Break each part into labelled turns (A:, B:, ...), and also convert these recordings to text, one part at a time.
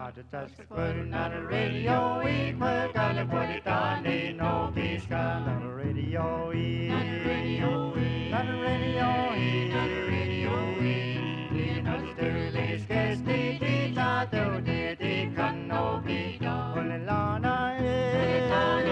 A: Just putting on the radio, we put on the body down, they know peace got on the radio, on the radio, on the radio, on the radio, you know the dirty scares the teeth out there, they can no be done. When the lana is,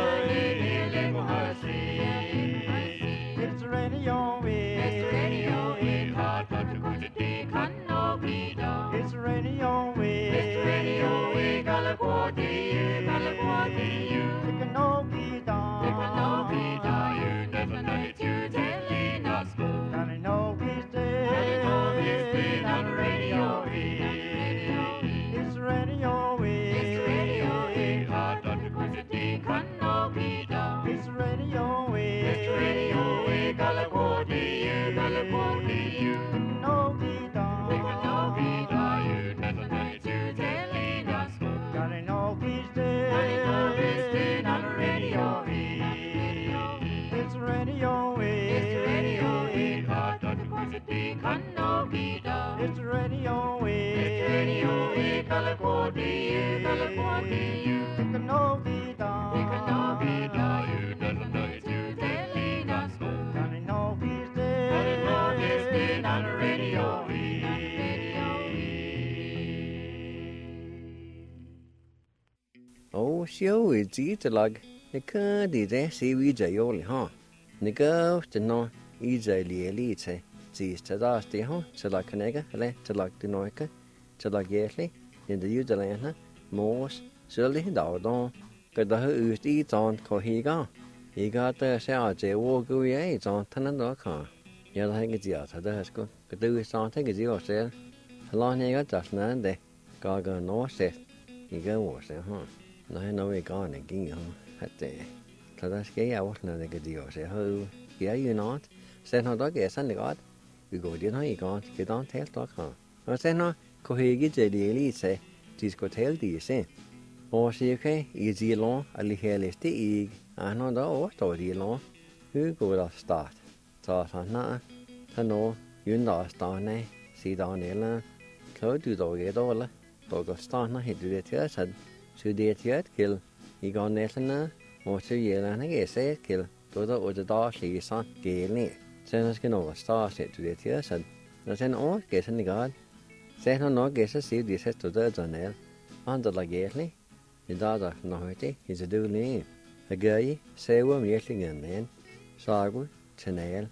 A: it's the radio, it's the radio, it's hard to go to the can no be done. It's the radio, it's the radio, we gotta go to you, gotta go to you. It can no be done, it can no be done. You never know it, you telling us go. Gotta know he's dead, gotta know he's dead on the radio. It's the radio, it's the radio, it's hard to go to the can no be done. It's the radio, it's the radio, we gotta go to you, gotta go to you. It can no be done, it can no be done. You never know it, you telling us go. Gotta know he's dead, gotta know he's dead on the radio. It's the radio, it's the radio, it's hard to go to the can no be done. It's the radio, it's the radio, we gotta go to you, gotta go to you. It can no be done, it can no be done. You never know it, you telling us go. Gotta know he's dead, gotta know he's dead on the radio.
B: Oh, show is it like the candy there, see we jay only, huh? The girls to know easily elite, sees to last the huh, to like a nigger, to like the noica, to like yearly, in the Udelana, Morse, Sully, Dowdon, got the who eats on Cohiga. He got the sales, a walk away on Tanaka. Yeah, I think it's the other, that's good. Could do is on, take it yourself. Along here, just now, they got a north set. You go, was there, huh? No, I know we gone again, huh? At the so that's gay. I wasn't a good deal. Say, who, yeah, you not? Said, no, dog, yes, and the god. We go, did how you gone? Get on, tell, dog, huh? I said, no, go here, get the elite, say, just go tell the say. Or say, okay, easy long, a little less the egg. I know the old story long. Who go to start? So, no, I know, you know, start, eh? See down there, close to the get all. Dog, start, no, he do the tears, and so the tears kill. He gone there, no. Most of you and I guess say kill. Todo was the dog she son, gaily. Send us can over star set to the tears and the send all guess in the guard. Say no guess see this has to the on under the gaily. The daughter no hurty is a dooley. A guy say worm yetling and then. Sagu, Chanel,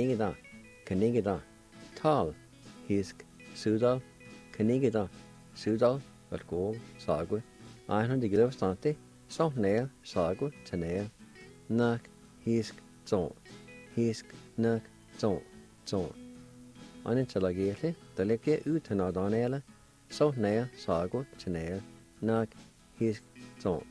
B: Canigida, Tall, Hisk, Sudal, Canigida, Sudal, but go, Sagu. I know the glove stante. Som nail, sagu, tanel, nak, hisk, zon, nak, zon. Anintellagere, the lecke utanadonella, som nail, sagu, tanel, nak, hisk, zon,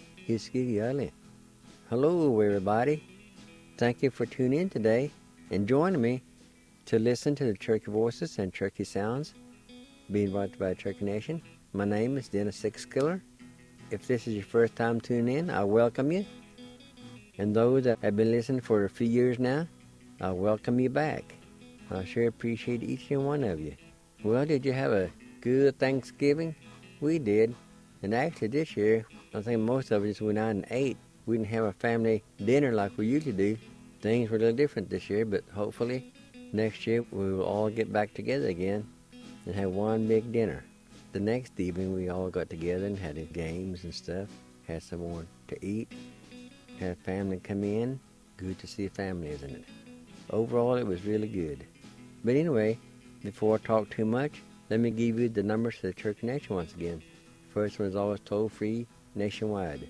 B: hiski. Hello, everybody. Thank you for tuning in today and joining me to listen to the Cherokee voices and Cherokee sounds being brought by Cherokee Nation. My name is Dennis Sixkiller. If this is your first time tuning in, I welcome you. And those that have been listening for a few years now, I welcome you back. I sure appreciate each and one of you. Well, did you have a good Thanksgiving? We did. And actually this year, I think most of us went out and ate. We didn't have a family dinner like we usually do. Things were a little different this year, but hopefully next year we will all get back together again and have one big dinner. The next evening we all got together and had games and stuff, had some more to eat, had family come in. Good to see family, isn't it? Overall it was really good. But anyway, before I talk too much, let me give you the numbers to the Cherokee Nation once again. First one is always toll free nationwide.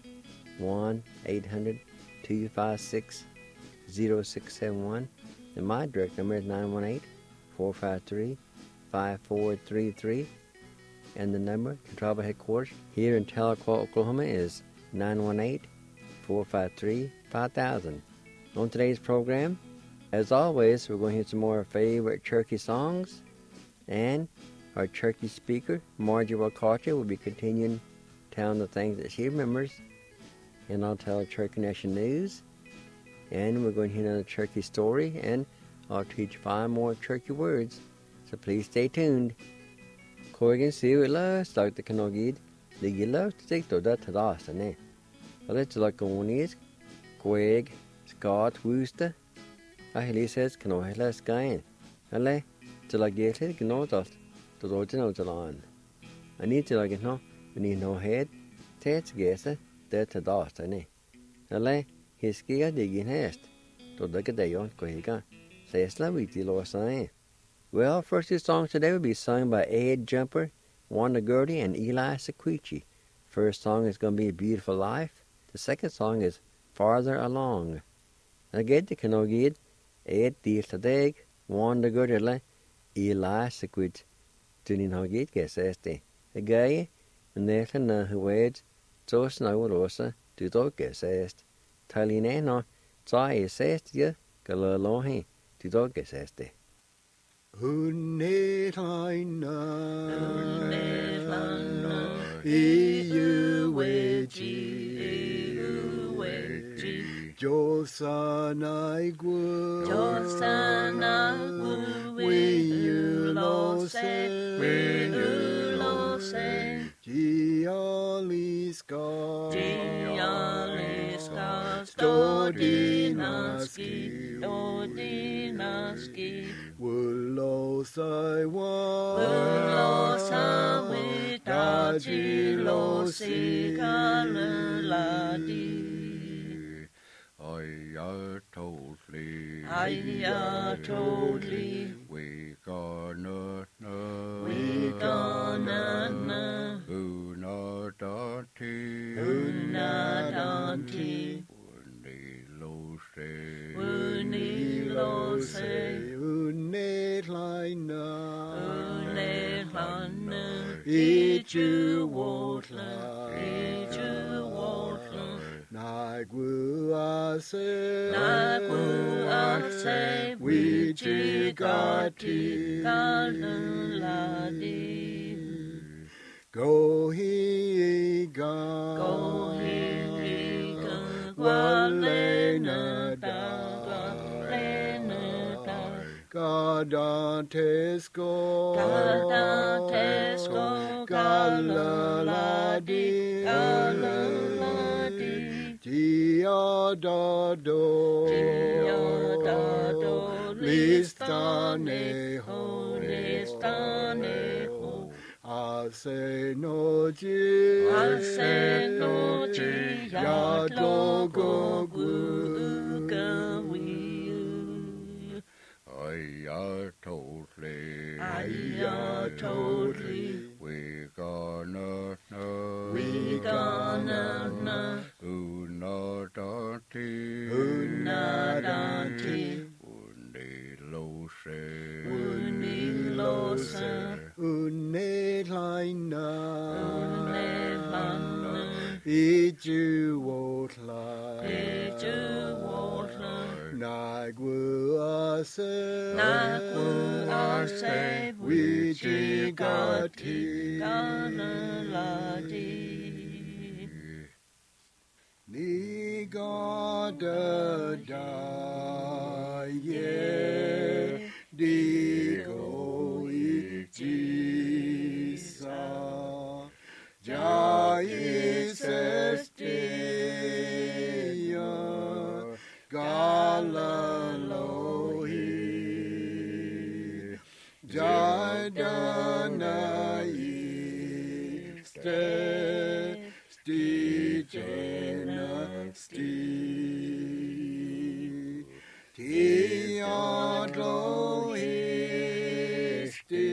B: 1-800-256-0671. And my direct number is 918-453-5433. And the number to Tribal Headquarters here in Tahlequah, Oklahoma is 918-453-5000. On today's program, as always, we're going to hear some more favorite Cherokee songs. And our Cherokee speaker, Margie Walcarcher, will be continuing telling the things that she remembers. And I'll tell Cherokee Nation news. And we're going to hear another Cherokee story. And I'll teach 5 more Cherokee words. So please stay tuned. Corrigan Siwila, Dr. Kanogid, The yellow stick to that last, and let's like on is Quag, Scott, Wooster. I says, can I let sky? Ale, till I get it, know that the original Jalan. I need to like no, we need no head, Tats guesser, that to dust, and Ale, his gear digging hast. To look at the young Quaga, says la we deal or sign. Well, first song today will be sung by Ed Jumper, Wanda Gertie, and Eli Sequici. First song is going to be Beautiful Life. The second song is Farther Along. And again, the Canogid, Ed Dieltadeg, Wanda Gertie, Eli Sequici. Tuning Hogid guess este. A guy, and Nathan Huwed, so snow rosa, to dog guess est. Taline no, Tsai is est ye, Galalohi, to dog guess este.
A: Unetlaina, Iuweji, Josanaigu, Wiulose, Gialiska, Stodinaski, Wulosaiwa, Dajilosi, Kalaladi. Totally. We gonna Unadanti. Unilose. Unetlaina. Ijuwotla. Naguase. Wijigati. Gohiga. Walenada. Gadantesco. Galaladi. Giadado. Listaneho. Asenoji. Yadlogo gugawiu. Totally. We gonna Unadanti. Unilose. Unetlaina. Ijuwotla. Naguase. Wijigati. Nigada daye. Digo ijisa. Jaisestia. Galalohi. Jadanai. Stigena. Tiadloisti.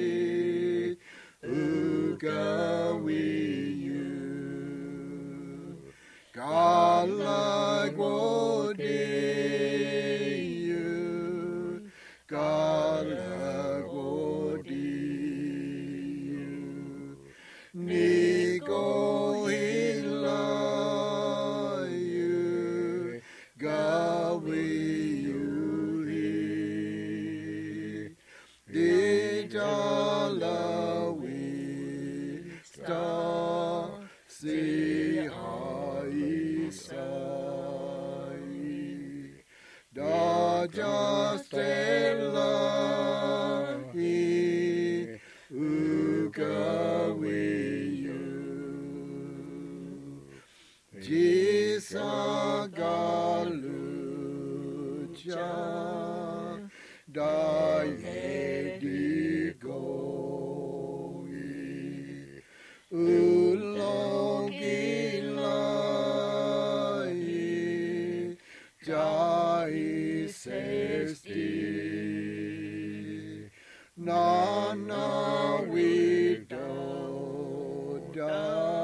A: Ugawiyu. Galagwodiyu. Galagwodiyu. Nigohilayu. Gawiyu. Didalawi. Star. Sihai. Dajastela. Hi. Ugawiyu.
C: Sagalucha Dayedigoi Ulogilai Jai Sesti Nana Widoda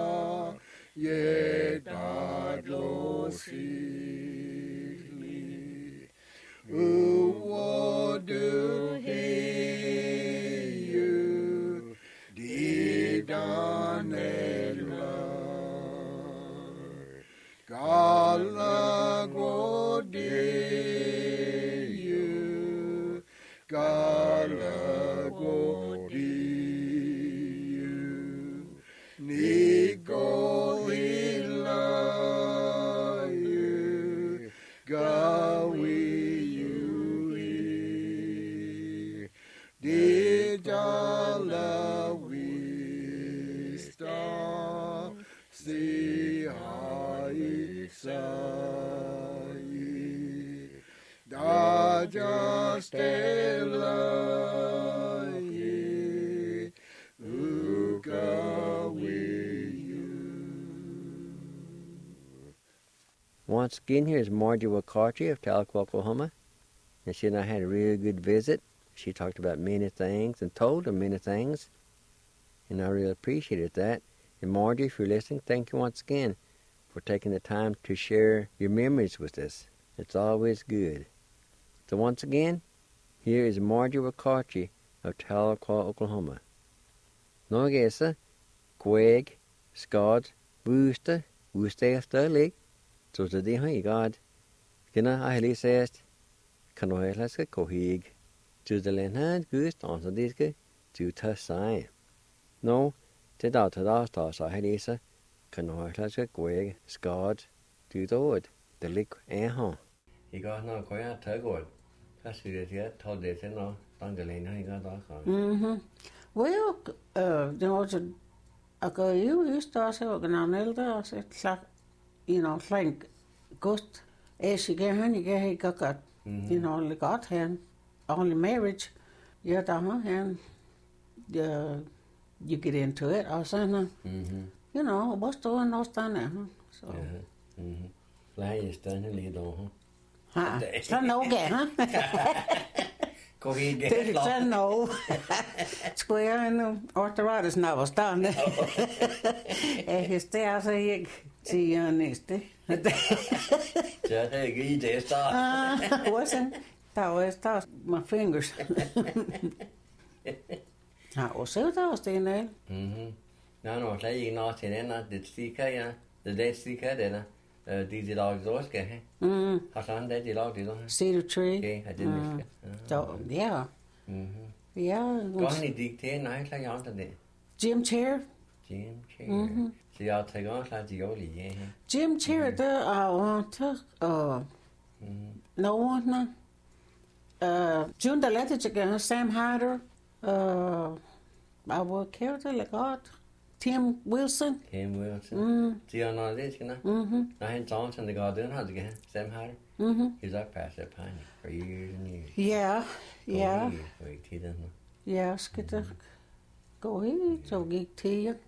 C: Yedadlosili Uwadu Heyu Didanela Galagodiyu Galagodiyu Nigohilayu Gawiyui Dijalawista Sihai Daja Stelayi Ugawiyu.
B: Once again, here's Margie Wakarchi of Tahlequah, Oklahoma. And she and I had a really good visit. She talked about many things and told them many things. And I really appreciated that. And Margie, if you're listening, thank you once again for taking the time to share your memories with us. It's always good. So once again, here is Margie Wakarchi of Tahlequah, Oklahoma. Nogesa, Quag, Scott, Wooster, Lig. So the day he God. Gina I heli says, Canoelaska Kohig. To the land hand gust on the disc to tuss sign. No, the daughter stars I helisa, Canoelaska Quag, Scott, to the wood, the lick and home. He got no quite tugwood. That's it yet, told this and all, on the lane he got off on.
D: Well, I go you used to say, I said, like ghost. As she get honey, he got, only got hand, only marriage. Yeah, and you get into it, or something. What's doing no stand so.
B: Fly is done and lead on.
D: Huh? Stand okay, huh? Stand no. Square and arthritis now was done. His stairs are see honest.
B: Just a good day start.
D: Wasn't that was my fingers. I also was in there.
B: No, playing not in any the sticker, the dead sticker, then did the dogs also? How long did the dog do?
D: Cedar tree.
B: Okay, I didn't.
D: So, yeah. Yeah.
B: Go any dictate night like on today.
D: Gym chair.
B: Jim chair. See, I'll take on like the old yeah.
D: Gym chair there, I want to, no one, June the letter again, Sam Hyder, I will carry the God, Tim Wilson.
B: Tim Wilson. See, I know this, I had Johnson, the garden, how to get Sam Hyder. He's up past that pine for years and years.
D: Yeah.
B: Wait, he doesn't.
D: Yeah, skidder. Go here, so get tea.
B: Yeah,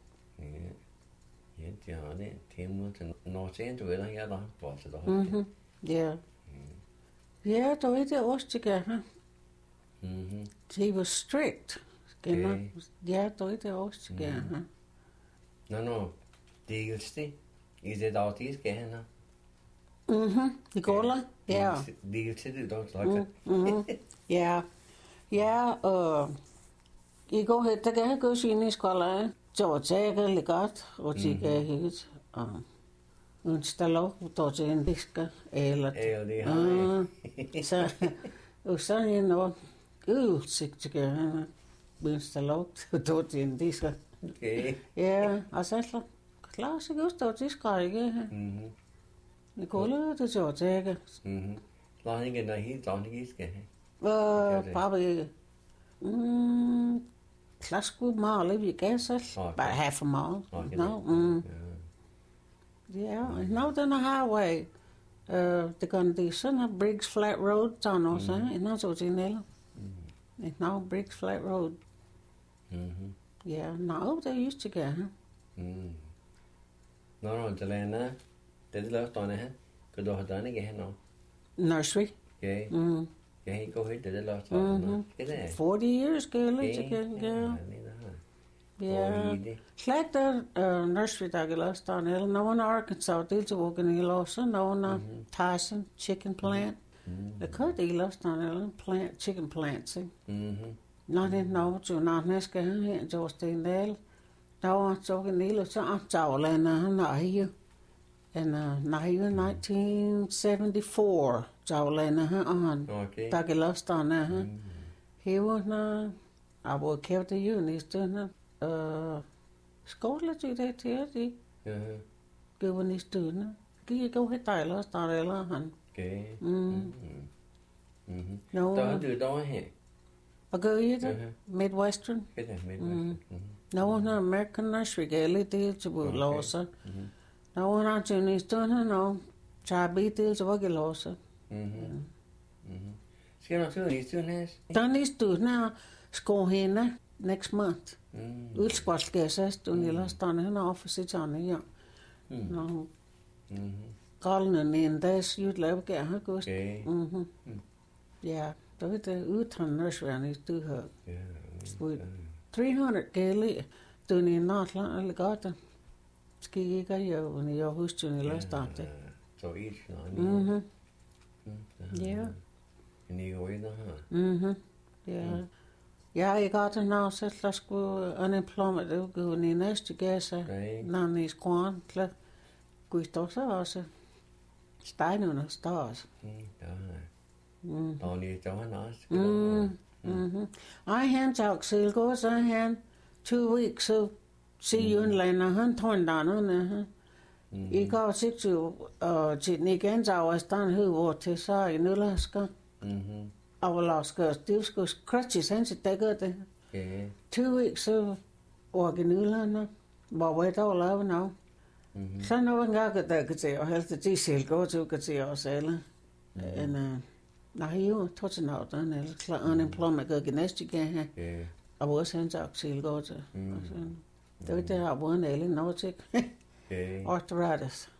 B: det Tim Wilson. Når sent du eller jeg der var så der.
D: Yeah. Yeah, då är det också tycker jag. He was strict. Ja, då är det också tycker jag.
B: No, Diggelsti. Is det autis skal han?
D: Det går la. Ja.
B: Diggelsti det dog så.
D: Ja. Ja, I går hit der kan gå ind i skolen. Så jeg kan lige godt, og det kan helt. Installere då til en disker eller. Så en noget udsigt til at installere då til en disker.
B: Okay.
D: Ja, og så klar så just då disker ikke. Det går lidt det så jeg.
B: Lad ikke noget helt dårligt skal.
D: Bare Klassgruppe mile vi gav sig. Bare half a mile. No. Yeah, and now on the highway. They're going to do some Briggs Flat Road, sådan noget, så, and that's what's in there. And now Briggs Flat Road. Yeah, no, they used to get, huh?
B: Nå, det er det lavet stående her. Kan du have done ikke her nu?
D: Nursery.
B: Ja. Jeg har ikke gået helt det lavet stående. Det er
D: 40 years ago, yeah. Yeah. Slet nursery dag lost on it. No one Arkansas did to walk in the lost. No one Tyson chicken plant. The could he lost on it plant chicken plants. Not in no to not neska here just in there. No one talking the so I'm towel and here. And now 1974 towel on.
B: Okay.
D: Dag lost on there. He was I will care to you and he's doing skåler til det til det.
B: Ja.
D: Giver ni stødende. Giver gå helt dejligt der eller han.
B: Okay.
D: No.
B: Der du der her.
D: Og gør I det? Midwestern.
B: Det er Midwestern.
D: No one American nursery gale det til hvor låser. No one har til ni stødende no. Chabi det til hvor låser.
B: Skal du så lige stødende?
D: Der ni stødende skår hende next month. Udspørgselsgæsest, du nælder stående hen over for sit andre, ja. Nå, grældende en dags jutlave gær, har gust. Ja, der er det udtræn nørsværende, du har. 300 gælde, du er en natler, eller godt. Skal I ikke have jo, når jeg husker, du nælder starte.
B: Så I ikke,
D: ja.
B: En i øjne her.
D: Ja. Ja, jeg got an outset, let's go unemployment, det går i næste gæse, når I skråen, så går I stå så også. Steinerne står også.
B: Der er lige, der var næste.
D: I han talk til gå, så han 2 weeks, så see you in lander, han tårn dernede. I går sig til den igen, så var stand hvor til så i Nødlasker. Avlaska, det skulle crutches, han så dækker det. 2 weeks, så var genudlerne, hvor var det over nu. Så når man gør det, kan se, og helst det selv går til, kan se os alle. Nej, jo, trods en af den, eller klar unemployment gør næste gang her. Og vores han sagt selv går til. Det var det her, hvor han alle når til. Arthritis.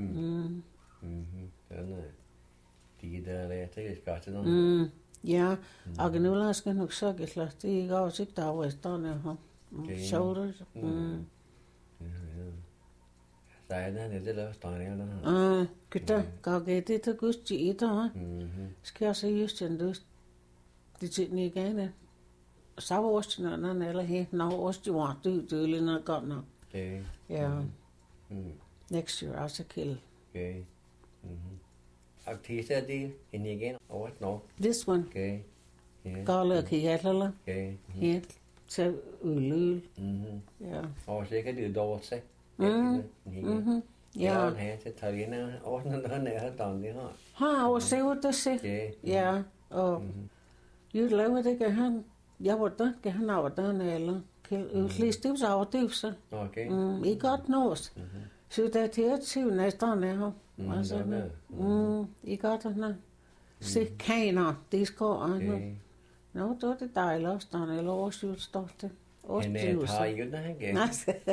B: De der det skal til noget.
D: Ja, og genudlerne skal nok så gæsler. Det er ikke også ikke der var i stedet her. Shoulders.
B: Så er det der stående.
D: Gytter, gav det til gust i et her. Skal jeg så just en lyst. Det til den igen. Så var også til noget, eller helt når også de var dødelige, når det godt nok. Ja. Next year, altså kill.
B: Og det er det en igen over nå.
D: This one. Gale og kjætler. Helt til ulyl. Ja.
B: Og så kan det dog se. Ja, han har til Italiener og den er der her.
D: Har og se hvad der se. Ja, og you laver det kan han. Jeg var der, kan han over der eller udlist det så over det så.
B: Okay.
D: I godt nås. Så det til at se næste år her. Altså. I godt der. Se kaner, det skal han. Nå, det er det dejligt også, der eller årsjul står det.
B: Han er par i den her gang.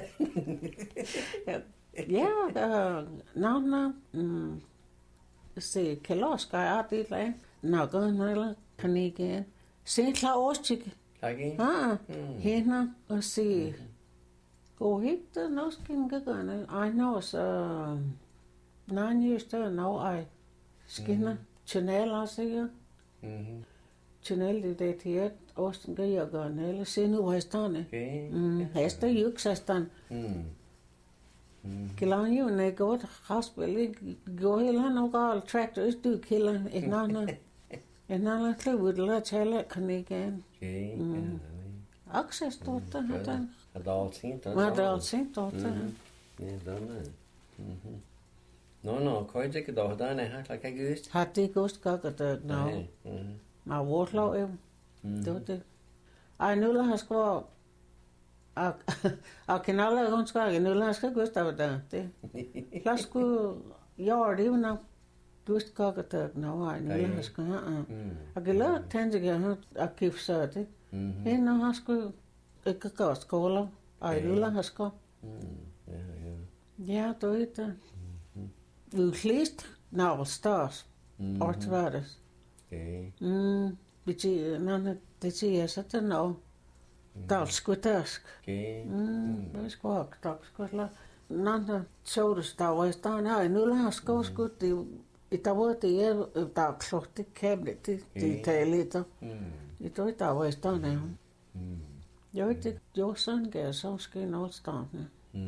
D: Ja, nå. Se, kalorsker er det der. Nå, gør han eller kan ikke. Se, klar årstik. Hende og se. Gå helt der, nå skal han gøre. Ej, nå, så 9 years der, nå, ej. Skinner. Chanel også, ja. Chanel det der til at Austin gør jeg gør eller se nu hvad stande. Hester juksastan. Kilan jo ne godt raspel går heller nok all tractor is du killer en anden klubud der tale kan ikke. Access tot der har. Adult tot der.
B: Ja, der. Nå, kan jeg ikke dog der er her kan jeg
D: har det gust godt der nå. Maar woordlauw, det var det. Ej, nu har skrevet Akin alla hun skal nu laska Gustav det. Lasku jordi Gust kakatak no ni laska Agila tanjiga akif sate. Hinna hasku ikka skola. Aidula haska. Ja, toita. Vi flest navel stars. Ortvares.
B: Okay.
D: Bici nana det satan no. Dalskutask.
B: Okay.
D: Skak takskala. Nana sodas tavaistaan ai nulla haska skutti. Itavoiti ta klotti käblet till telita. Itoi tavaistaan ne. Joitik jossain käsa skin olstaan.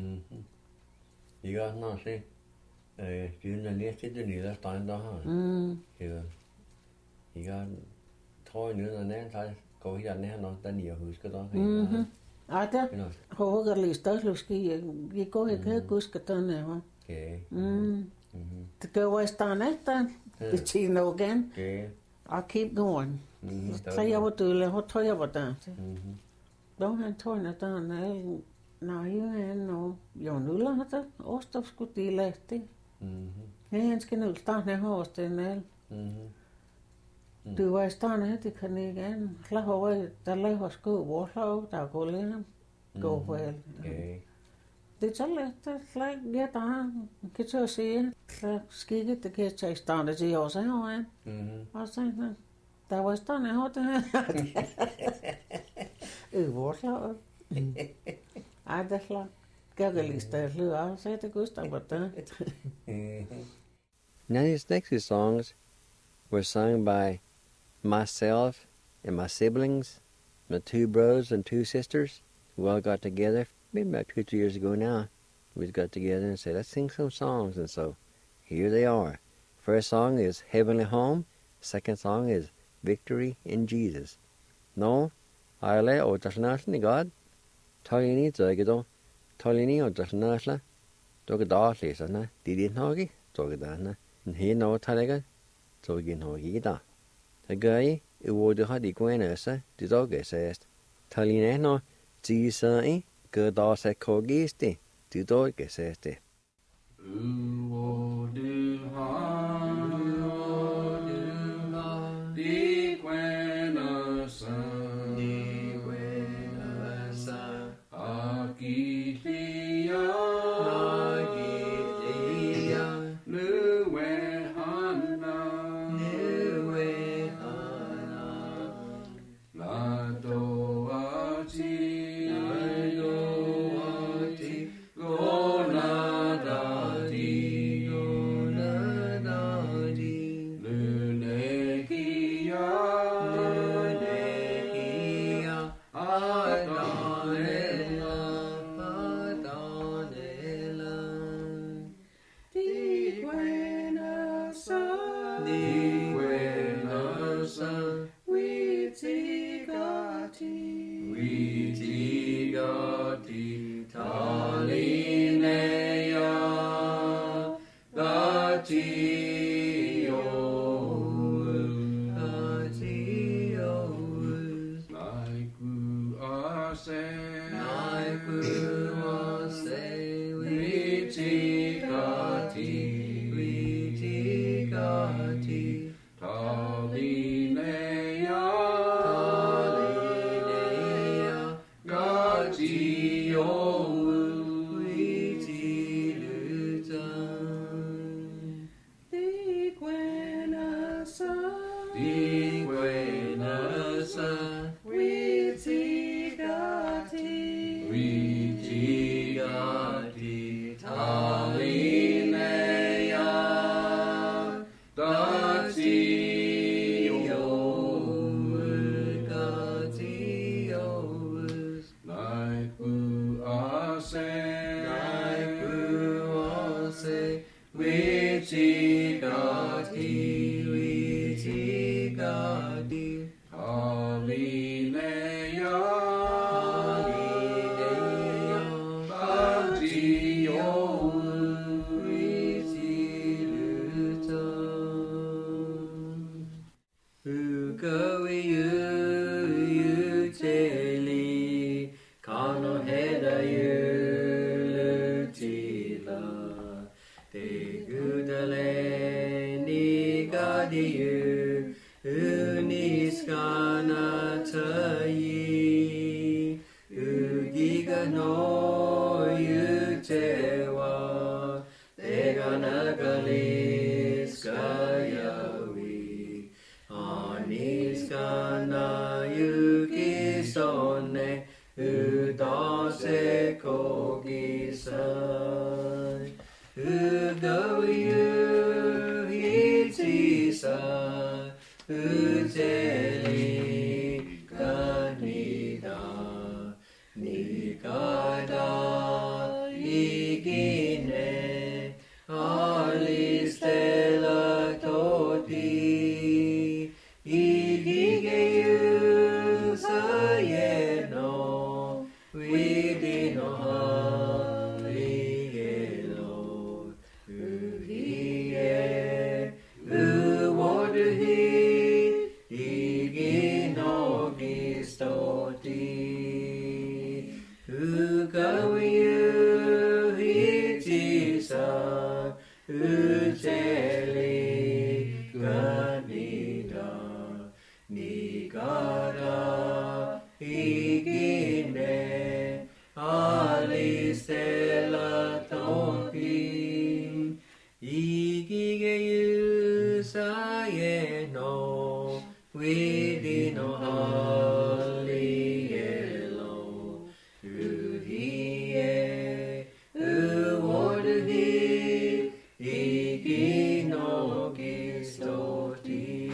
B: Iga no se. Kyllä liesti niillä tainda ha. Kyllä. Iga tror nu när det går här när han där nya huset då.
D: Ada hoger listaluski vi går ikke huske den her.
B: Okay.
D: Det går istaan efter. Det tino igen.
B: Okay.
D: I keep going. Så jeg var dølle, hvor tror jeg var der. Då han tog den der nej, no, jo nulla hata ostos kuti lehti. Han skal nu starte her hos den el. Du var starte heti kan igen. Lahova der laver sko vorslag der går lige. Gå vel. Det er lidt slag ja der kan så se skikke det kan tage starte til også her. Og så der var starte her det. Vorslag. Ej, det er flot. Gaggelista lyder, så det Gustav var der.
B: Nanny's next songs were sung by myself and my siblings, my 2 brothers and 2 sisters, who all got together maybe about 2-3 years ago now. We got together and said, let's sing some songs, and so here they are. First song is Heavenly Home. Second song is Victory in Jesus. No, I lay o tashnashni God. Tolini zagado, Tolini o dashnashla, Dogadasli sana, Didin Hogi, Dogadana, and he no Talaga, Togin Hogi da. The guy, who would have the Gwenessa, the dog says, Talineno, Gisai, Godas a Kogisti, the dog says. diyu uniskana tayi ugiga no yutewa tegana galiskayawi aniskana yukisone udase kogisai ugawiyu hitisa uteli kanida nikada igine alistela toti igigeyu sayeno widino haligelo uhiye uwoduhi igino gistoti ugawiyu hitisa uteli kanida nikada igine alistela topi igigeyu sayeno widino haligelo uhiye uwoduhi igino gistoti.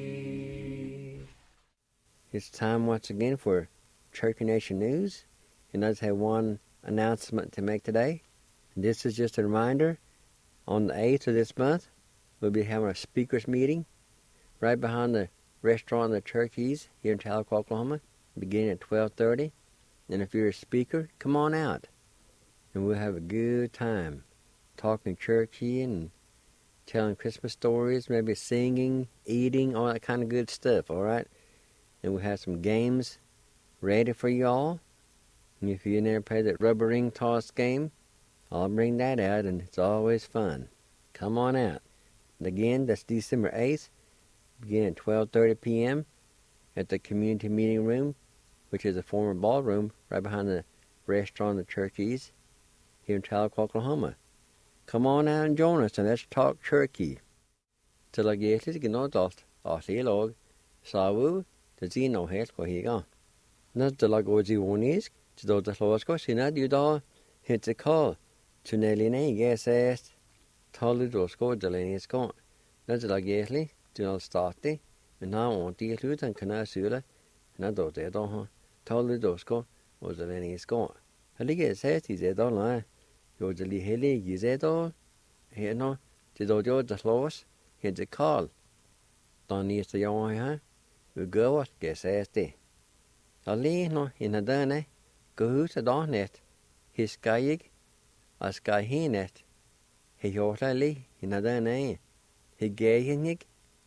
B: It's time once again for Church and Nation News, and I just have one announcement to make today. This is just a reminder, on the 8th of this month, we'll be having a speakers meeting right behind the restaurant, the Turkeys, here in Tahlequah, Oklahoma, beginning at 12:30. And if you're a speaker, come on out, and we'll have a good time talking Cherokee and telling Christmas stories, maybe singing, eating, all that kind of good stuff, all right? And we'll have some games ready for you all. And if you never play that rubber ring toss game, I'll bring that out, and it's always fun. Come on out. And again, that's December 8th, beginning at 12:30 p.m. at the Community Meeting Room, which is a former ballroom right behind the restaurant, the Turkeys, here in Tahlequah, Oklahoma. Come on out and join us, and let's talk Cherokee. Till I get it, genodost, log, sawu, the zeno head, go here. Not the lagozi wonisk, to do the losco, sinad you da, hit the call, to Neline, yes, asked, Tolly dosco, the lane is gone. Not the lagetly, do not start it, and now on the loot and canasula, and I do the don't, Tolly dosco, was the lane is gone. I think it says he said, don't lie. You're the lihili, you said all, here no, to do the loss, hit the call. Don't need the young, huh? We go what guess as they. Ali no in a dane, go to dawn net, his skyig, a sky he net. He yortali in a dane, he gay hinig,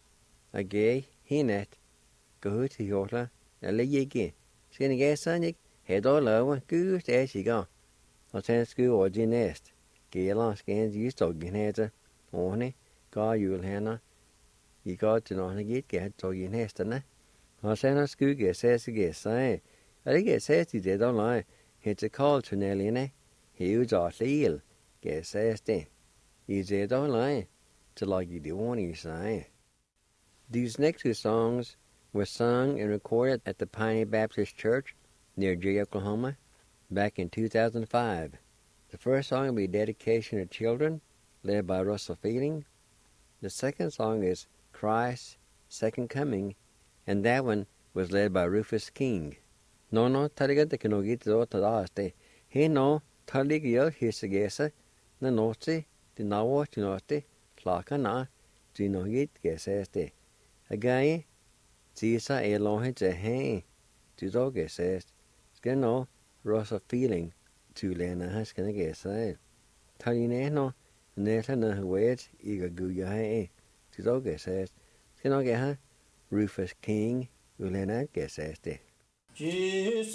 B: a gay he net, go to yortla, a ligi, skin a gay sonig, head all over, good as you go. I send school or the nest, gay long skins used to get header, only, go you'll hannah. You got to know get to your nest, and I send a school get says get say. I get says they don't lie. It's a call to Nelly, he was our seal, get says they. You say don't lie, to like you do want you say. These next two songs were sung and recorded at the Piney Baptist Church near Jay, Oklahoma, back in 2005. The first song will be Dedication to Children, led by Russell Fielding. The second song is Christ's Second Coming, and that one was led by Rufus King. No, taliga de kinogit do tadaste. He no, taliga hisagesa, na note, the nawa tinote, flakana, dinogit geseste. Again, Zisa elonhe to hey, to dog gesest. Skeno, Russell Fielding, to Lena Haskana gesa. Taline no, neta na wet, iga guya, to dog gesest. Skeno geha, Rufus King, Ulena geseste.
C: Jesus,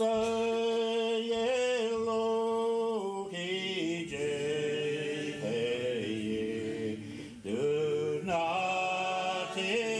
C: yellow, do not take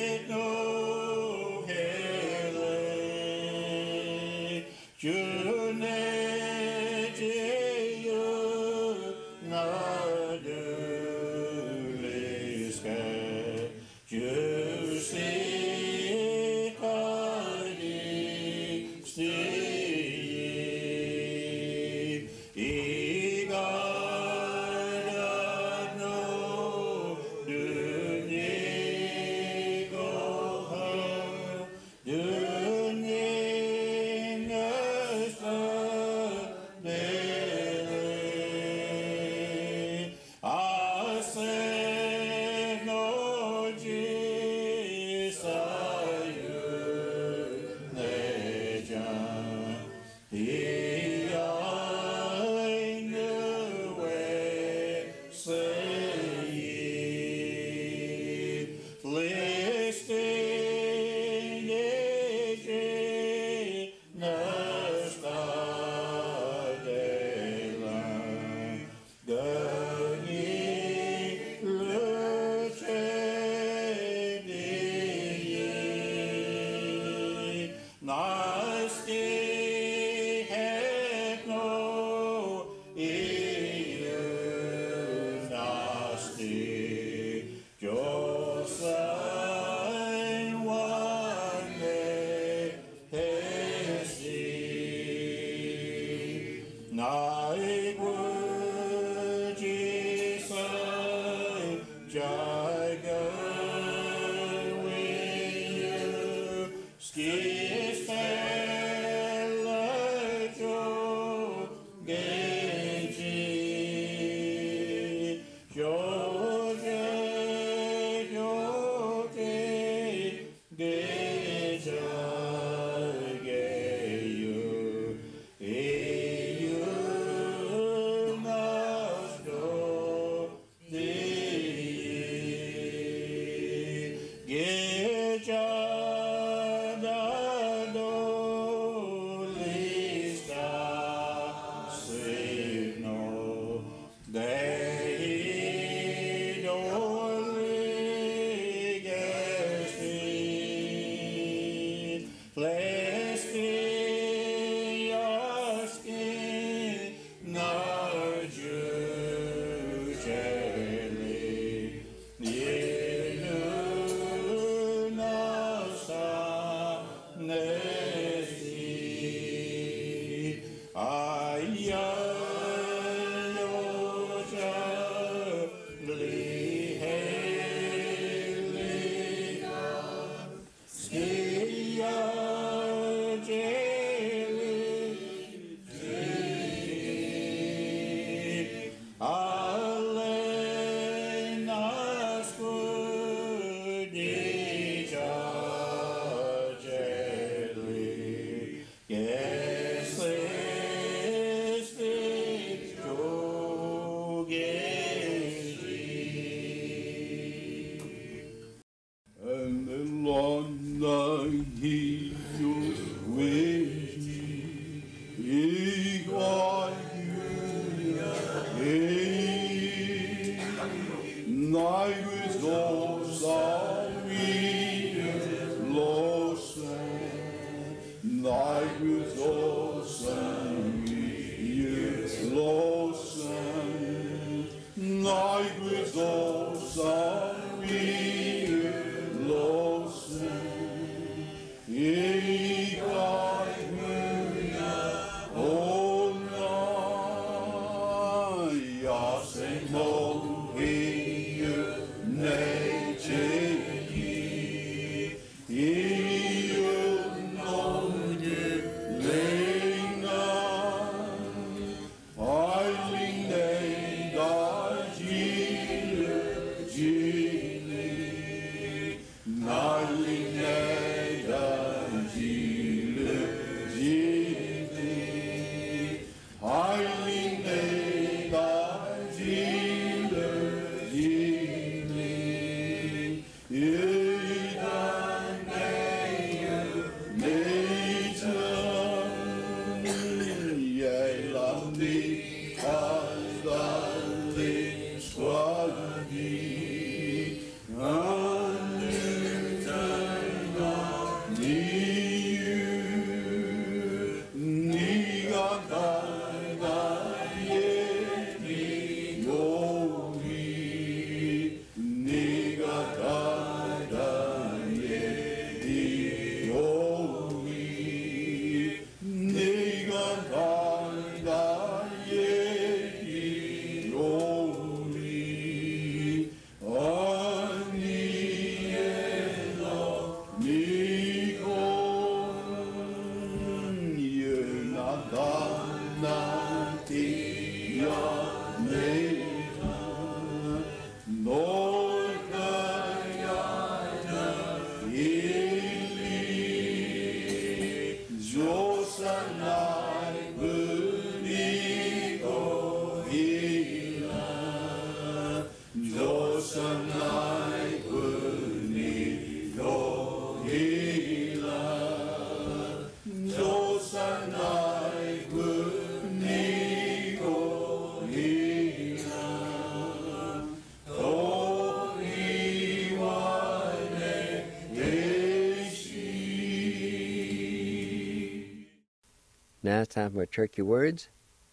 B: Now it's time for turkey words.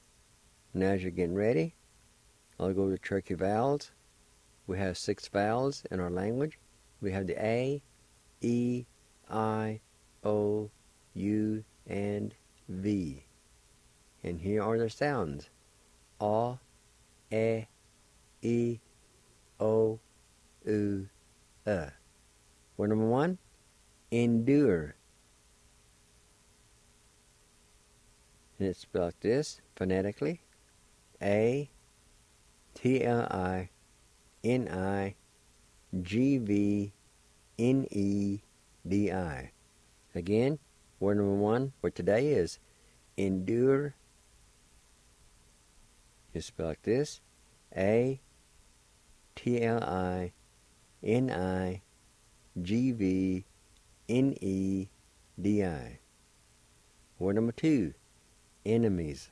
B: And as you're getting ready, I'll go to turkey vowels. We have 6 vowels in our language. We have the A, E, I, O, U, and V. And here are the sounds. A, E, O, U, Word number 1, endure. And it's spelled like this, phonetically. A-T-L-I-N-I-G-V-N-E-D-I. Again, word number 1 for today is endure. It's spelled like this, A-T-L-I-N-I-G-V-N-E-D-I. Word number 2, enemies.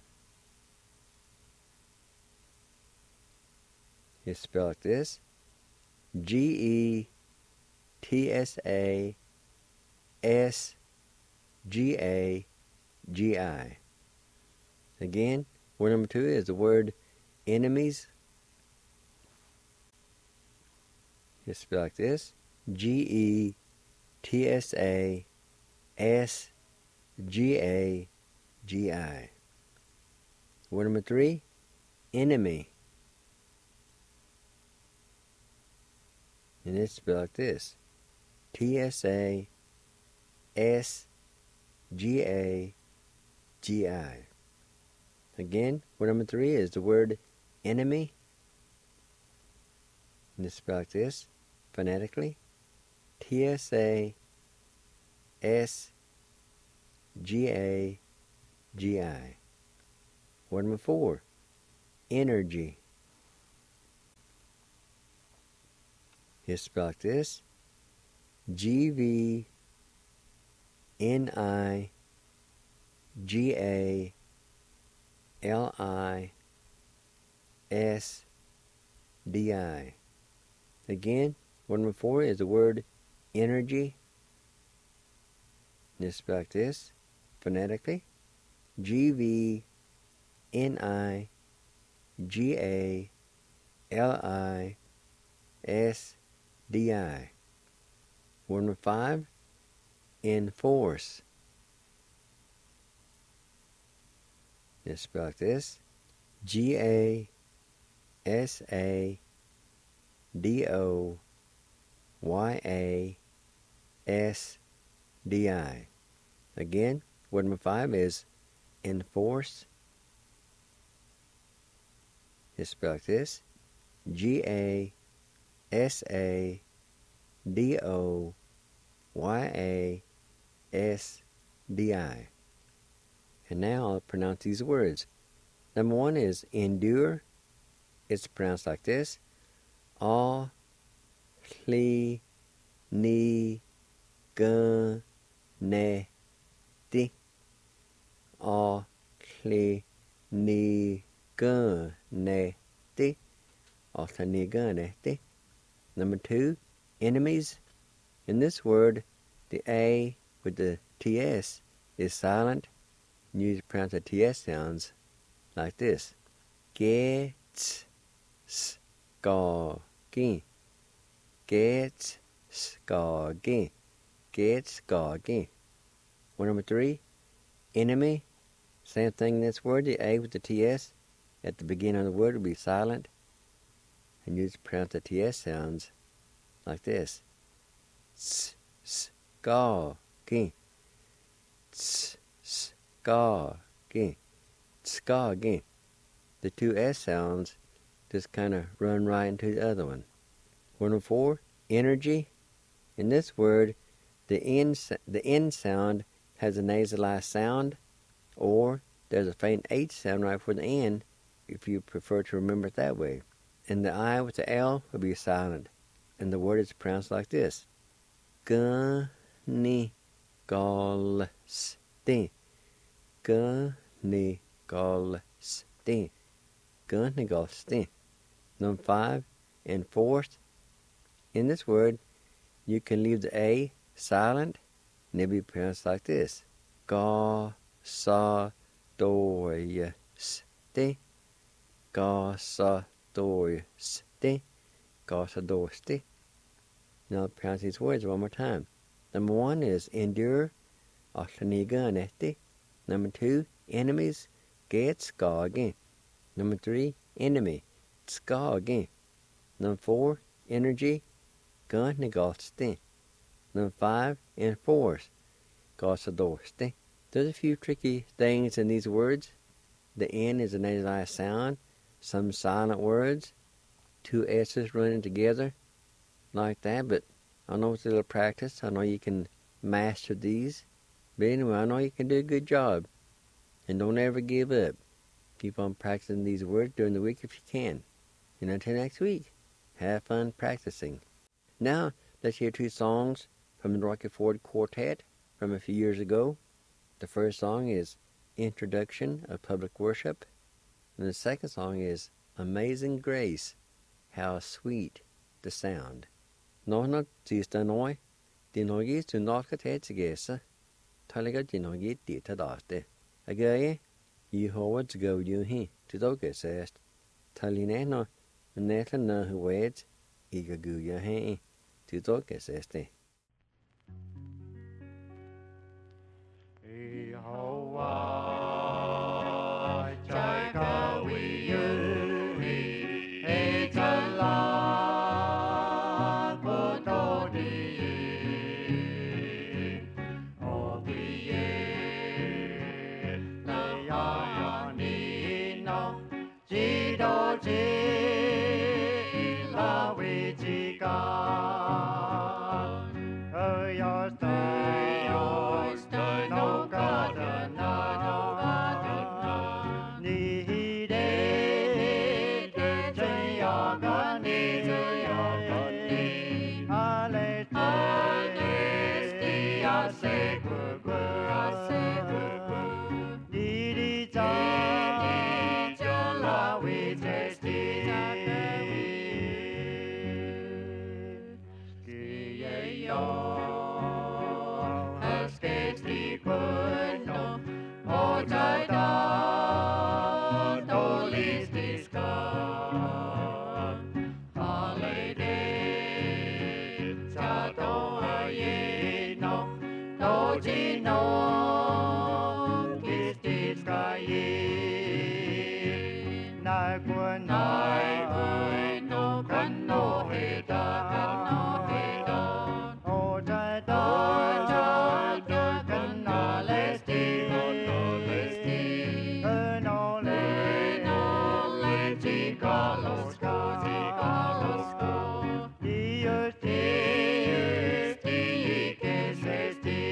B: It's spelled like this, G-E-T-S-A-S-G-A-G-I. Again, word number 2 is the word enemies. It's spelled like this, G-E-T-S-A-S-G-A-G-I. Word number 3, enemy. And it's spelled like this, T-S-A-S-G-A-G-I. Again, word number 3 is the word enemy. And it's spelled like this, phonetically, T-S-A-S-G-A-G-I. Word number 4, energy. It's spelled like this, G-V-N-I-G-A-L-I-S-D-I. Again, word number 4 is the word energy. And it's spelled like this, phonetically, G-V-N-I-G-A-L-I-S-D-I. Word number 5, enforce. It's spelled like this, G-A-N-F-O-R-C-E. S-A-D-O-Y-A-S-D-I. Again, word number 5 is enforce. It's spelled like this: G-A-S-A-D-O-Y-A-S-D-I. And now I'll pronounce these words. Number 1 is endure. It's pronounced like this: A, Hl, Ni, G, Ne, Ti. A, Hl, Ni, G, Ne, Ti. A, Hl, Ni, G, Ne, Ti. Number 2, enemies. In this word, the A with the TS is silent. You pronounce the TS sounds like this: Ge, ts, s, ga, gi. Ge, ts, s, ga, gi. Ge, ts, ga, gi. Word number 3, enemy. Same thing in this word. The A with the TS at the beginning of the word will be silent. And you just pronounce the TS sounds like this: ts, s, ga, gi. Ts, s, ga, gi. Ska, gi. The 2 S sounds just kind of run right into the other one. Word number 4, energy. In this word, the N sound has a nasalized sound, or there's a faint H sound right before the N, if you prefer to remember it that way. And the I with the L will be silent, and the word is pronounced like this: G-ni, gol, sti. G-ni, gol, sti. G-ni, gol, sti. Number 5, enforced. In this word, you can leave the A silent, and it'll be pronounced like this: Ga, sa, do, y, sti. Ga, sa, do, sti. Ga, sa, do, sti. Now I'll pronounce these words one more time. Number 1 is endure. A, Hl, Ni, G, Ne, Ti. Number 2, enemies. Ge, ts, ga, gi. Number 3, enemy. Ts, ga, gi. Number 4, energy. G, ni, ga, sti. Number 5, enforce. Ga, sa, do, sti. There's a few tricky things in these words. The N is a nasalized sound. Some silent words. 2 S's running together like that, but I know with a little practice, I know you can master these. But anyway, I know you can do a good job. And don't ever give up. Keep on practicing these words during the week if you can. And until next week, have fun practicing. Now, let's hear 2 songs from the Rocky Ford Quartet from a few years ago. The first song is Introduction of Public Worship. And the second song is Amazing Grace, How Sweet the Sound. Nó chỉ ta nói, thì nói gì từ nó có thể chỉ ghé sa. Thay lấy cái gì nói gì thì ta đỏ tê. Again, Yehovah to go you he to doge says. Thay lấy nè nó, nè là nè hư weds, y ga gu ya he to doge says tê.
A: Yehovah, trời cao uy dữ, hễ chân la của tô đi, ô quy yê, lời ya ni nó, chỉ đô chỉ là vị trí ca, ơi ya stay, no God, no God, ni đế, chân ya God ni, Hallelujah, say good, ni đi cha, la vi tasty, ki ye yo. Escapes the good no, oh Jada, no least is come. Holiday, Sato aye no, no gino, kiss this guy. Nai kun Carlos, Carlos, Dios, Dios, que se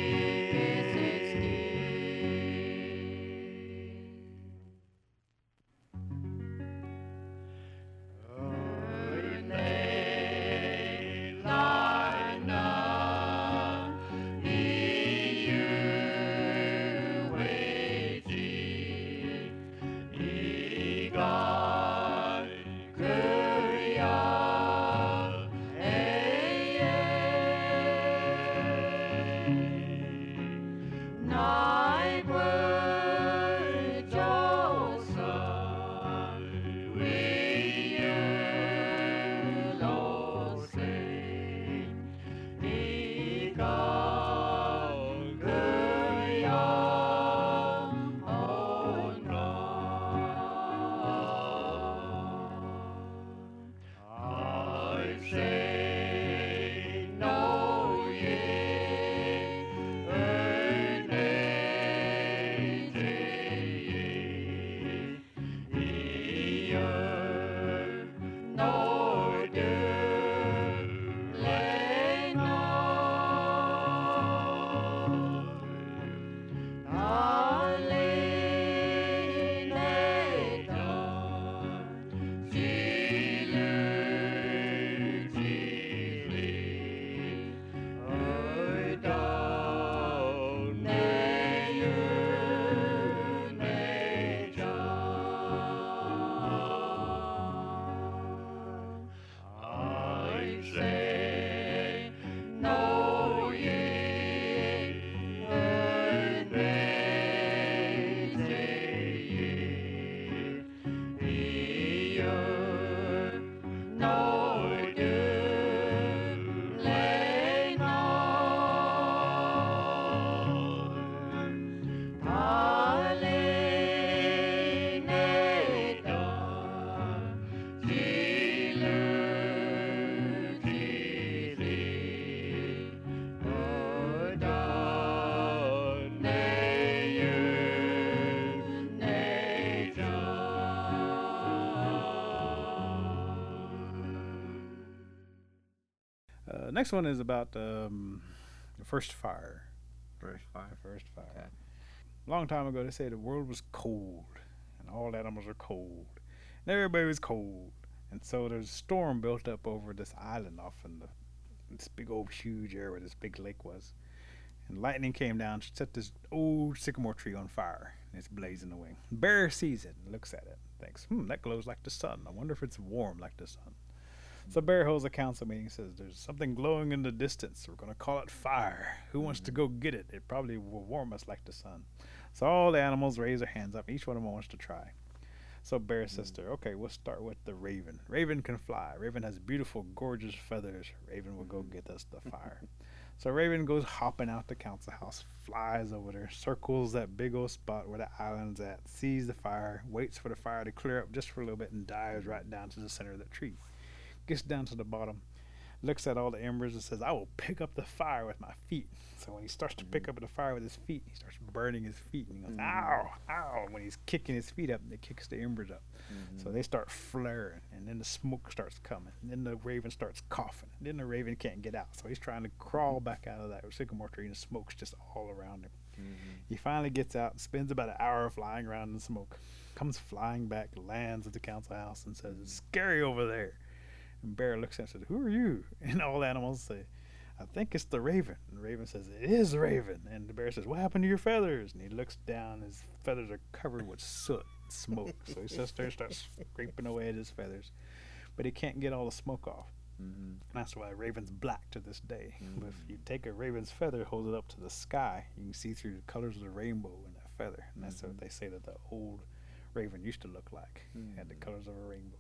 E: Next one is about the first fire.
B: First fire.
E: The first fire.
B: Okay.
E: Long time ago, they said the world was cold, and all animals were cold, and everybody was cold, and so there's a storm built up over this island off in this big old huge area where this big lake was, and lightning came down, set this old sycamore tree on fire, and it's blazing away. Bear sees it and looks at it, and thinks, that glows like the sun. I wonder if it's warm like the sun. So Bear holds a council meeting and says, there's something glowing in the distance. We're going to call it fire. Who wants to go get it? It probably will warm us like the sun. So all the animals raise their hands up. Each one of them wants to try. So Bear says to her, okay, we'll start with the raven. Raven can fly. Raven has beautiful, gorgeous feathers. Raven will go get us the fire. So Raven goes hopping out the council house, flies over there, circles that big old spot where the island's at, sees the fire, waits for the fire to clear up just for a little bit, and dives right down to the center of the tree. Gets down to the bottom, looks at all the embers and says, I will pick up the fire with my feet. So when he starts to pick up the fire with his feet, he starts burning his feet. And he goes, ow, ow. When he's kicking his feet up, it kicks the embers up. So they start flaring, and then the smoke starts coming. And then the raven starts coughing. And then the raven can't get out. So he's trying to crawl back out of that sycamore tree, and the smoke's just all around him. He finally gets out and spends about an hour flying around in the smoke. Comes flying back, lands at the council house, and says, it's scary over there. And Bear looks at him and says, who are you? And all the animals say, I think it's the raven. And the raven says, it is the raven. And the bear says, what happened to your feathers? And he looks down. His feathers are covered with soot and smoke. So he sits there and starts scraping away at his feathers. But he can't get all the smoke off. And that's why a raven's black to this day. But if you take a raven's feather, hold it up to the sky, you can see through the colors of the rainbow in that feather. And that's what they say that the old raven used to look like. Had the colors of a rainbow.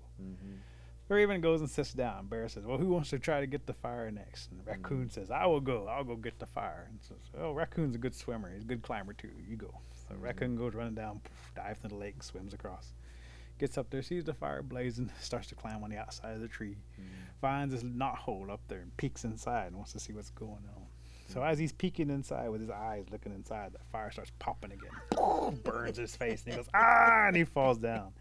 E: The raven goes and sits down. Bear says, well, who wants to try to get the fire next? And the raccoon says, I will go. I'll go get the fire. And says, oh, raccoon's a good swimmer. He's a good climber, too. You go. So raccoon goes running down, dives into the lake, swims across. Gets up there, sees the fire blazing, starts to climb on the outside of the tree. Finds this knot hole up there and peeks inside and wants to see what's going on. So as he's peeking inside with his eyes looking inside, the fire starts popping again. Burns his face, and he goes, ah, and he falls down.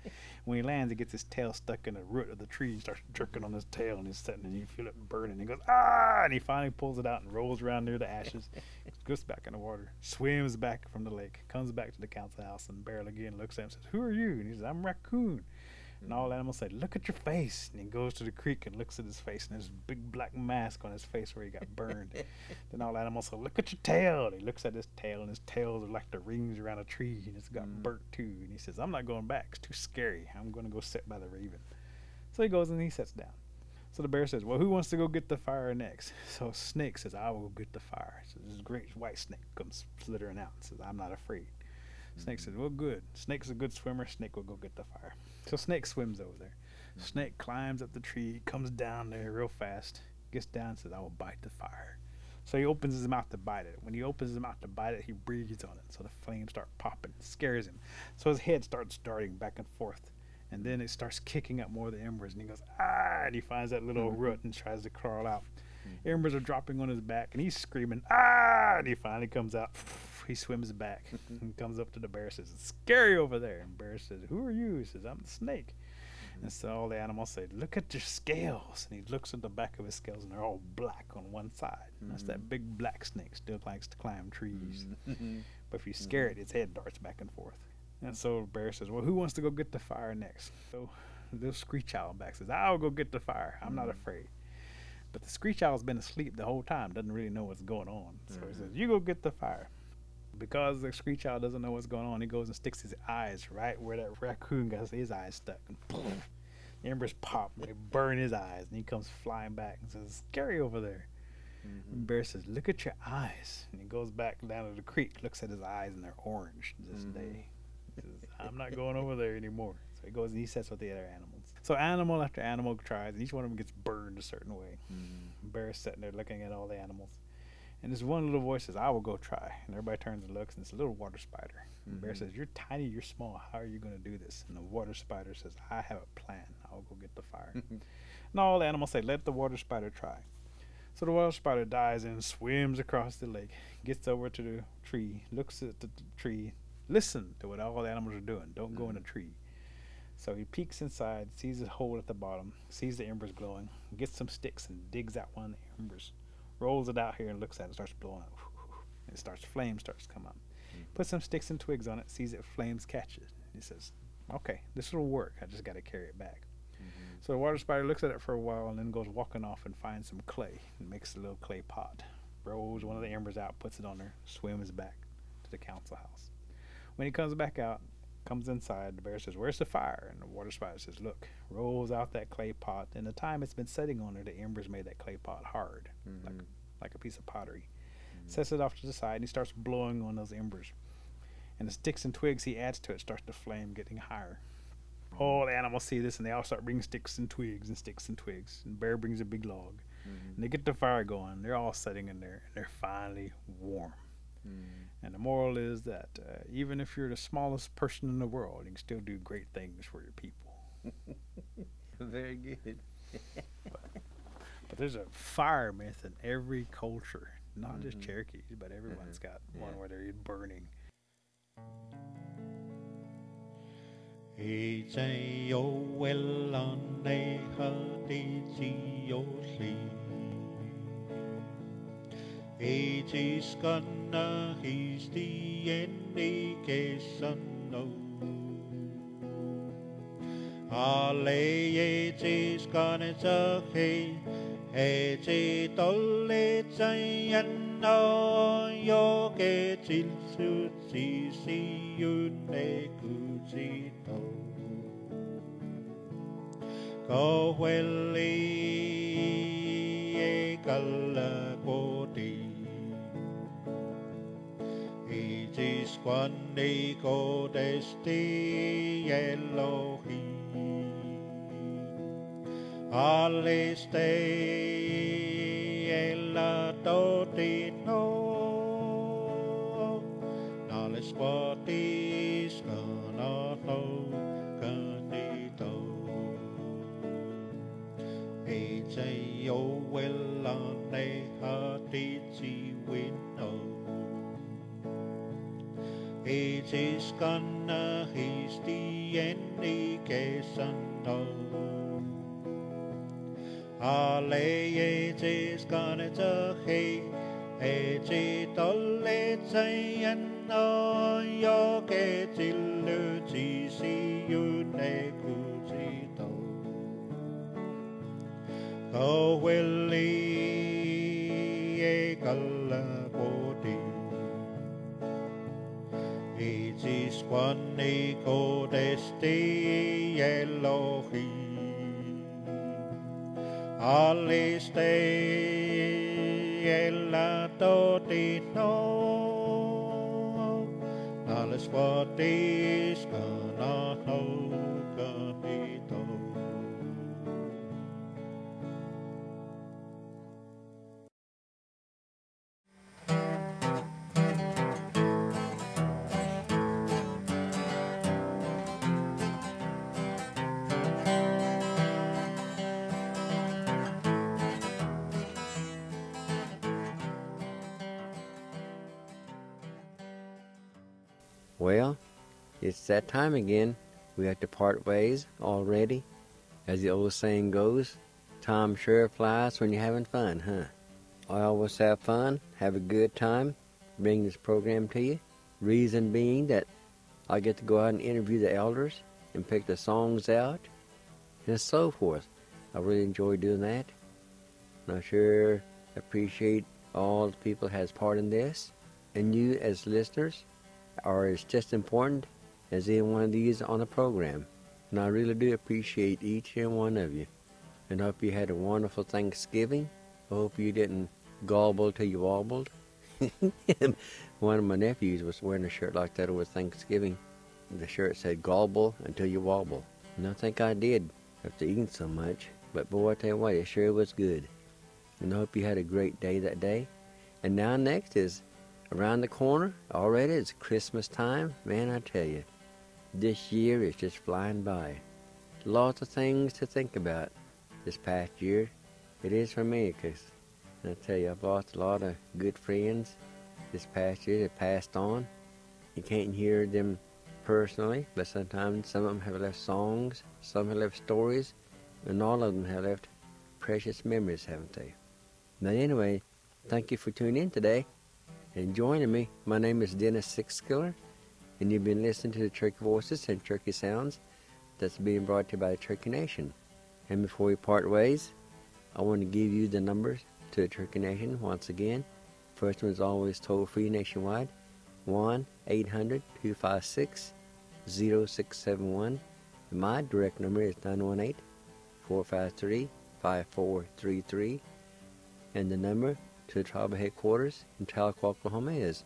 E: When he lands, he gets his tail stuck in the root of the tree and starts jerking on his tail, and he's sitting and you feel it burning. He goes, ah! And he finally pulls it out and rolls around near the ashes, goes back in the water, swims back from the lake, comes back to the council house, and Bear again looks at him and says, who are you? And he says, I'm Raccoon. And all animals say, look at your face. And he goes to the creek and looks at his face, and there's a big black mask on his face where he got burned. Then all animals say, look at your tail. And he looks at his tail, and his tails are like the rings around a tree, and it's got burnt too. And he says, I'm not going back. It's too scary. I'm going to go sit by the raven. So he goes and he sits down. So the bear says, well, who wants to go get the fire next? So Snake says, I will go get the fire. So this great white snake comes slithering out and says, I'm not afraid. Snake says, well, good. Snake's a good swimmer. Snake will go get the fire. So Snake swims over there. Snake climbs up the tree, comes down there real fast, gets down and says, I will bite the fire. So he opens his mouth to bite it. When he opens his mouth to bite it, he breathes on it. So the flames start popping. It scares him. So his head starts darting back and forth. And then it starts kicking up more of the embers. And he goes, ah! And he finds that little root and tries to crawl out. Embers are dropping on his back, and he's screaming, ah! And he finally comes out. He swims back and comes up to the bear and says, it's scary over there. And bear says, who are you? He says, I'm the snake. And so all the animals say, look at your scales. And he looks at the back of his scales, and they're all black on one side. And that's that big black snake. Still likes to climb trees. But if you scare it, its head darts back and forth. And so the bear says, well, who wants to go get the fire next? So the Screech Owl back says, I'll go get the fire. I'm not afraid. But the Screech Owl's been asleep the whole time, doesn't really know what's going on. So he says, you go get the fire. Because the Screech Owl doesn't know what's going on, he goes and sticks his eyes right where that raccoon got his eyes stuck. And the embers pop, and they burn his eyes, and he comes flying back and says, it's scary over there. And Bear says, look at your eyes. And he goes back down to the creek, looks at his eyes, and they're orange this day. He says, I'm not going over there anymore. So he goes and he sets with the other animals. So animal after animal tries, and each one of them gets burned a certain way. Bear's sitting there looking at all the animals. And this one little voice says, I will go try. And everybody turns and looks, and it's a little water spider. And Bear says, you're tiny, you're small. How are you going to do this? And the water spider says, I have a plan. I'll go get the fire. And all the animals say, let the water spider try. So the water spider dives in, swims across the lake, gets over to the tree, looks at the tree, listen to what all the animals are doing. Don't go in the tree. So he peeks inside, sees a hole at the bottom, sees the embers glowing, gets some sticks and digs out one of the embers, rolls it out here and looks at it, starts blowing up. It starts, flame starts to come up. Puts some sticks and twigs on it, sees it, flames catch it. He says, okay, this will work. I just got to carry it back. So the water spider looks at it for a while and then goes walking off and finds some clay and makes a little clay pot. Rolls one of the embers out, puts it on there, swims back to the council house. When he comes back out, comes inside, the bear says, where's the fire? And the water spider says, look, rolls out that clay pot. And the time it's been sitting on there, the embers made that clay pot hard, like a piece of pottery. Sets it off to the side, and he starts blowing on those embers. And the sticks and twigs he adds to it starts to flame, getting higher. All the animals see this, and they all start bringing sticks and twigs and sticks and twigs. And Bear brings a big log. And they get the fire going. They're all sitting in there, and they're finally warm. And the moral is that even if you're the smallest person in the world, you can still do great things for your people.
B: Very good.
E: But there's a fire myth in every culture, not just Cherokees, but everyone's got one where they're burning.
C: Etis gonna he's the indication. Ale etis gonna say, Eti tolle zayan no yo ke til su si yune kujito. Go welly e gala kodi. Etis quande go desti Elohim. Aleste ella dotino Nales quatis canato canito Ete o wella ne hatiti winno Etis gonna histi eni kesando. Ale tis gonna to he, e tolle zayan no yo ke tilu ti si you ne kuzito. Go willy e galla body. Itis quani codesti Elohi. Aliste ella totino. Alles what is gonna canito.
B: Well, it's that time again. We have to part ways already. As the old saying goes, time sure flies when you're having fun, huh? I always have fun, have a good time, bring this program to you. Reason being that I get to go out and interview the elders and pick the songs out and so forth. I really enjoy doing that. And I sure appreciate all the people that has part in this. And you as listeners are as just important as any one of these on the program. And I really do appreciate each and one of you. And I hope you had a wonderful Thanksgiving. I hope you didn't gobble till you wobbled. One of my nephews was wearing a shirt like that over Thanksgiving. The shirt said, "Gobble until you wobble." And I think I did after eating so much. But boy, I tell you what, it sure was good. And I hope you had a great day that day. And now next is around the corner. Already it's Christmas time. Man, I tell you, this year is just flying by. Lots of things to think about this past year. It is for me, because I tell you, I've lost a lot of good friends this past year that passed on. You can't hear them personally, but sometimes some of them have left songs, some have left stories, and all of them have left precious memories, haven't they? But anyway, thank you for tuning in today and joining me. My name is Dennis Sixskiller, and you've been listening to the Turkey Voices and Turkey Sounds that's being brought to you by the Turkey Nation. And before we part ways, I want to give you the numbers to the Turkey Nation once again. First one is always toll-free nationwide, 1-800-256-0671. And my direct number is 918-453-5433. And the number to the tribal headquarters in Tahlequah, Oklahoma is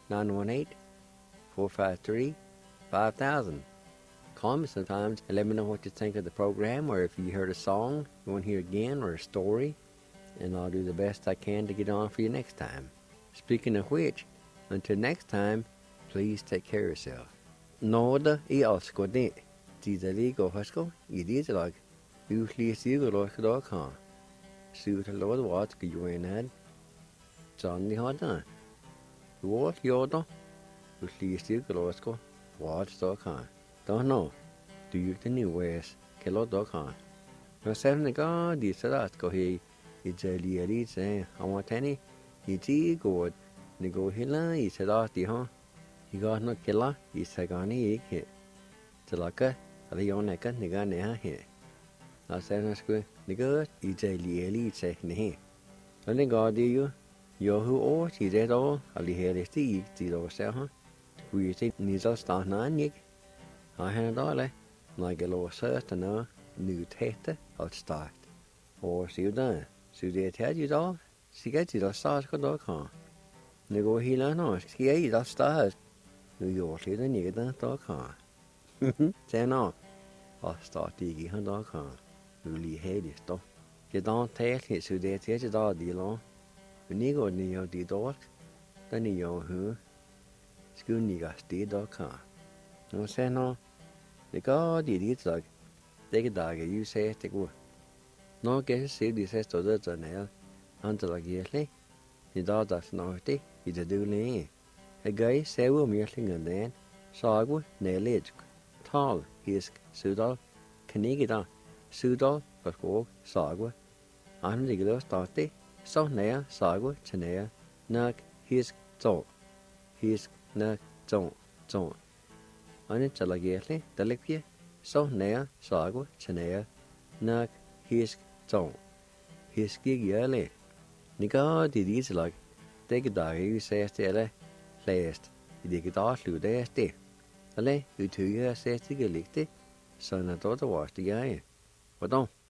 B: 918-453-5000. Call me sometimes and let me know what you think of the program, or if you heard a song you want to hear again, or a story, and I'll do the best I can to get on for you next time. Speaking of which, until next time, please take care of yourself. Noda I alsko de, tidali go hasko, I didalag, uhlisiugolorka.com. Suit a Lord what could you in had? Johnny Hardan. What yoda? Uhlisiugolorsko, watch.com. Don't know. Do you the new ways? Kilo.com. No 7 God, the Sadat go he. It's a liari say, I want any. It's a good. The go hilla, he said, huh? He got no killer, he said, Gani, hit. Telaka, a leoneka, Nigana here. I said, I school, the good, it's a liari say, ne. Only God, do you? Yo who ought, he did all, a liari steed, did all say, huh? We think needs us down nine. I had all like a little certain new tete out start. Or see you done. So they tell you all, see get you the stars go.com. They go here no, see the stars. New York, the nigga.com. Say no. I'll start digging.com. Really hate it though. You don't tell it, so they tell you all the long. When you go near the dog, then you know who. School nigga.com. No say no. The God did it like they get dog you say it go. No guess see this has to the nail until like yearly. The dog does not take it a do lay. A guy say will merely and then saw nail it. Tall, his sudal, kanigida, sudal, paskog, sagwa, anliglo starte, so nea, sagwa, chanea, nak, hisk, nak, zon. Ane chalagele, dalekpie, so nea, sagwa, chanea, nak, hisk, zon. Hiskig jæle. Nika didiselag, det dagi sæste eller læst. Det slutte det. Eller utyge sæste ligte, så når det var det jeg. Hvordan?